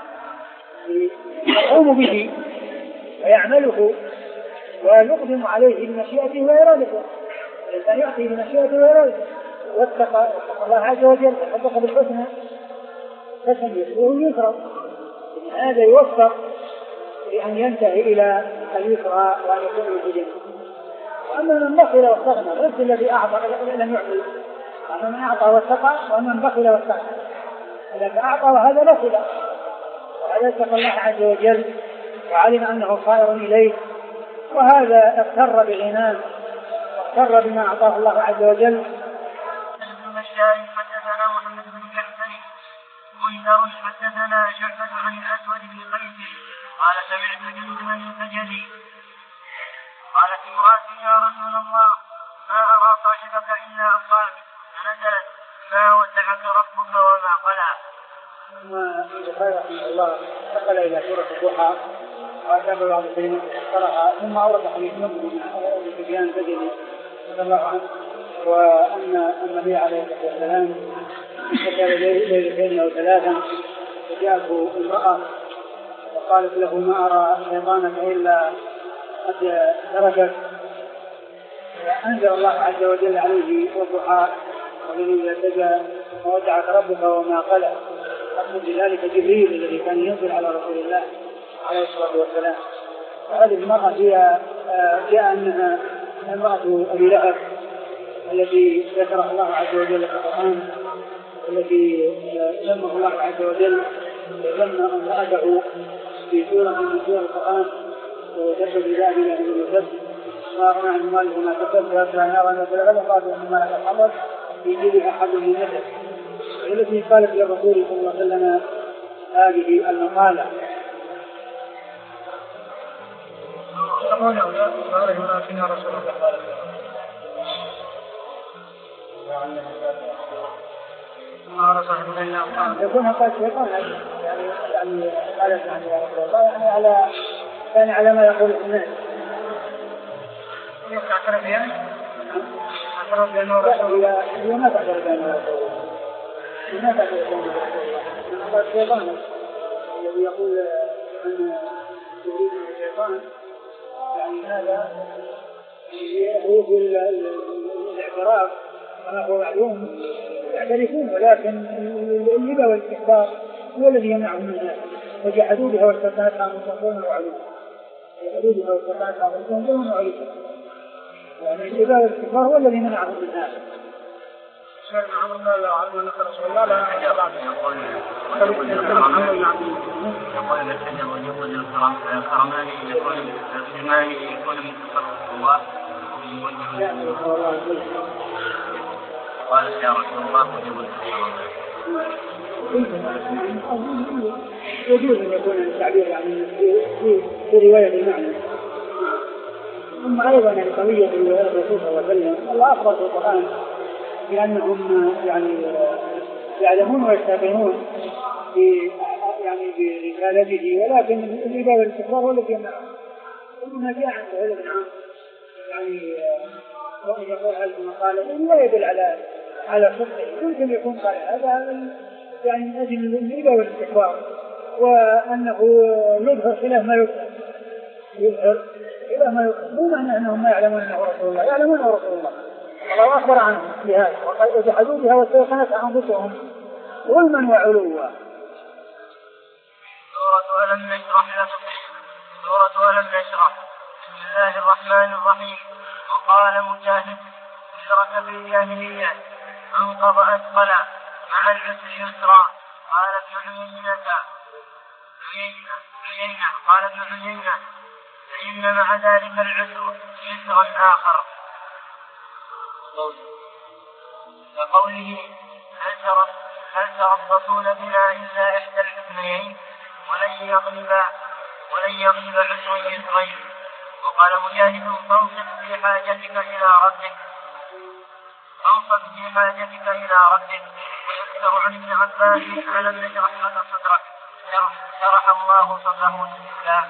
يقوم به ويعمله ويقدم عليه بمشيئته وإرادته. الإنسان يعطي بمشيئته وإرادته. واتقى الله عز وجل وصدق بالحسنى، فسن يسره يسرا، هذا يوفق لأن ينتهي إلى اليسرى وأن يكون الجنة. وأما من بخل واستغنى، نفس الذي أعطى لم يعمل أما من أعطى واتقى ومن بخل واستغنى. إذا أعطى وهذا بخل وهذا اتقى الله عز وجل وعلم أنه خائر إليه، وهذا اغتر بغناه واغتر بما أعطاه الله عز وجل. حدثنا محمد بن جعفر منذر حدثنا شعبة عن الأسود بن قيس قال سمعت جندبا البجلي قالت امرأة يا رسول الله ما أرى صاحبك إلا أصاب فنزلت ما ودعك ربك وما قلى. ثم البخاري رحمه الله انتقل إلى سورة الضحى وأتى بعض الكلمات اخترعها، ثم أورد حديث مسلم عن سفيان البجلي رضي الله عنه وأن النبي عليه الصلاة والسلام كان ليلتين أو ثلاثا فجاءته امرأة وقالت له ما أرى شيطانك إلا قد تركك، أنزل الله عز وجل عليه والضحى والذي إذا سجى وودعك ربك وما قلى. أقصد بذلك جبريل الذي كان ينزل على رسول الله عليه الصلاة والسلام. وهذه المرأة هي جاء أنها امرأة أبي لهب التي ذكرها الله عز وجل في القرآن، التي سماه الله عز وجل لما امرأته في سورة من سور القرآن وجب بذلك إلى أن يكسب ما أغنى عن ماله ما كسب فأتى نارا وسلغا قالوا أن مالك الحمد في جيبها حبل من نسب، التي قالت للرسول صلى الله عليه وسلم هذه المقالة. يقول أولاد صالح ولكن يا رسول الله قال ما رصح إلا الله يكون هذا الشيطان يعني يعني قالت يعني يا رسول الله يعني على يعني على ما يقول الناس. يعترف يعني يعترف بأنه رسول الله. هي ما تعترف بأنه رسول الله. هي ما تعترف بأنه رسول الله. من هذا الشيطان الذي يقول أن يريد الشيطان يعني هذا هو في الاعتراف كما هو معلوم يعترفون، ولكن اللبى والاستكبار هو الذي يمنعهم من هذا، وجحدوا بها واستكبروا عنهم وعلوم جحدوا بها واستكبروا عنهم وعلوم، يعني اللبى والاستكبار هو الذي منعهم من هذا. شيخ محمد الله لا علم أن رسول الله لا يقول يقول يقول الحجر ويقول الكرمان يقول الكرمان يكون من تصرف الله قال يا رسول الله وجب الكرمان. يجوز أن يكون التعبير يعني في في رواية المعنى. ثم أيضا يعني قضية الرسول صلى الله عليه وسلم الله أخبر في القرآن بأنهم يعني يعلمون ويستيقنون في يعني برسالته، ولكن الإبادة والاستكبار هو الذي يمنعهم. ومما جاء عن سهيل بن عمرو يعني وأن يقول هذه قال لا يدل على على صدقه، يمكن يكون قال هذا يعني من أجل الإبادة والاستكبار وأنه يظهر خلاف ما يظهر يظهر خلاف ما يظهر، مو معنى أنهم ما يعلمون أنه رسول الله، يعلمون أنه رسول الله. الله أخبر عنهم بهذا وجحدوا بها واستيقنت أنفسهم ظلما وعلوا. سورة ألم نشرح لكم سورة ألم نشرح. بسم الله الرحمن الرحيم. وقال مجاهد اشرك في الجاهلية أنقض أثقلا مع العسر يسرا. قال ابن عيينة عيينة قال ابن عيينة فإن مع ذلك العسر يسرا آخر. كقوله هل تربصون بنا إلا إحدى الحسنيين ولن يغلب ولن يغلب عسر يسرين. وقال مجاهد فانصت في حاجتك إلى ربك فانصت في حاجتك إلى ربك. ويذكر عن ابن عباس ألم نشرح لك صدرك شرح الله صدره للإسلام.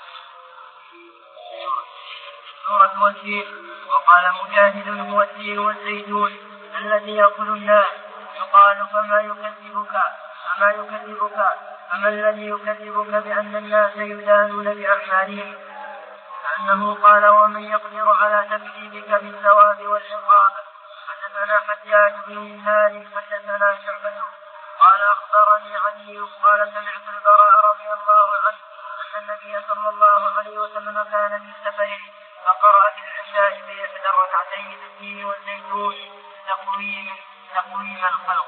سورة والتين. وقال مجاهد والتين والزيتون الذي يأكل الناس. يقال فما يكذبك فما يكذبك فما الذي يكذبك بأن الناس يدانون بأعمالهم. فأنه قال ومن يقدر على تكذيبك بالثواب والعقاب. حدثنا حجاج بن منهال حدثنا شعبة قال أخبرني علي قال سمعت البراء رضي الله عنه أن النبي صلى الله عليه وسلم كان في سفر فقرأ في العشاء بإحدى الركعتين بالتين والزيتون تقويم تقويم الخلق.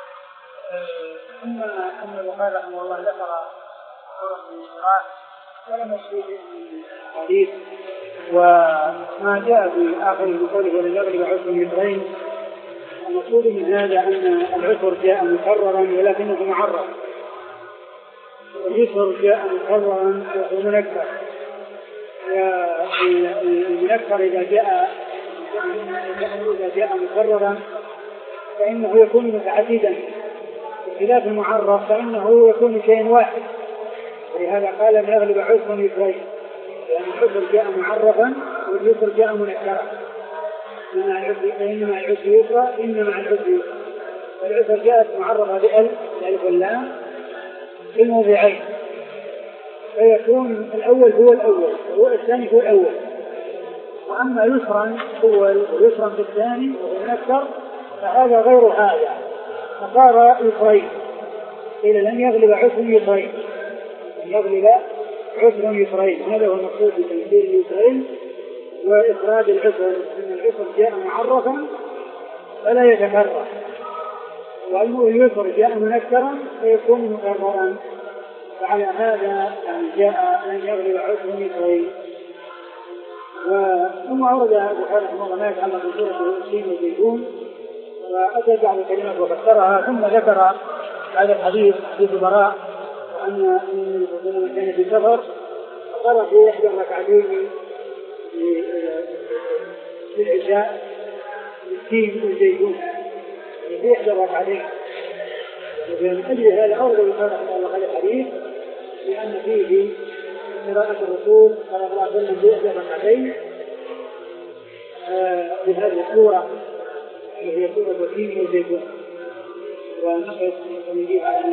أما أن البخاري رحمه الله ذكر سورة الإسراء ولم يشرك الحديث وما جاء في آخر بقوله ولن يغلب عشر مترين. المقصود من هذا أن العسر جاء مكررا ولكنه معرف. اليسر جاء مكررا ومنكر. المنكر إذا جاء إذا جاء مكررا فإنه يكون متعددا، بخلاف المعرف فإنه يكون شيء واحد. ولهذا قال لن يغلب عسر مترين، لأن العسر جاء معرفا واليسر جاء منكرا. إنما العسر يسرى إنما العسر يسرى. العسر جاءت معرفة بألف الألف واللام في الموضعين، فيكون الأول هو الأول والثاني هو الأول. وأما يسرا أول ويسرا في الثاني ومنكر فهذا غير هذا، فصار يسرين. إلى لن يغلب عسر يسرين، لن يغلب عسر يسرين. هذا هو المقصود بتنكير اليسرين وإفراد العسر، أن العسر جاء معرفا فلا يتكرر، وأنه اليسر جاء منكرا فيكون مكررا. فعلى هذا يعني جاء لن يغلب عسر يسرين. ثم أورد البخاري رحمه الله ما يتعلق بسورة التين والزيتون، وأتى بعض الكلمات وفسرها، ثم ذكر هذا الحديث حديث براء أن النبي كان في سفر فقرأ في إحدى الركعتين في العشاء التين والزيتون في إحدى الركعتين. ومن أجل هذا أورد البخاري رحمه الله هذا الحديث لأن فيه قراءة الرسول صلى الله عليه وسلم في إحدى الركعتين بهذه السورة وهي سورة التين والزيتون. ونقف ونجيب على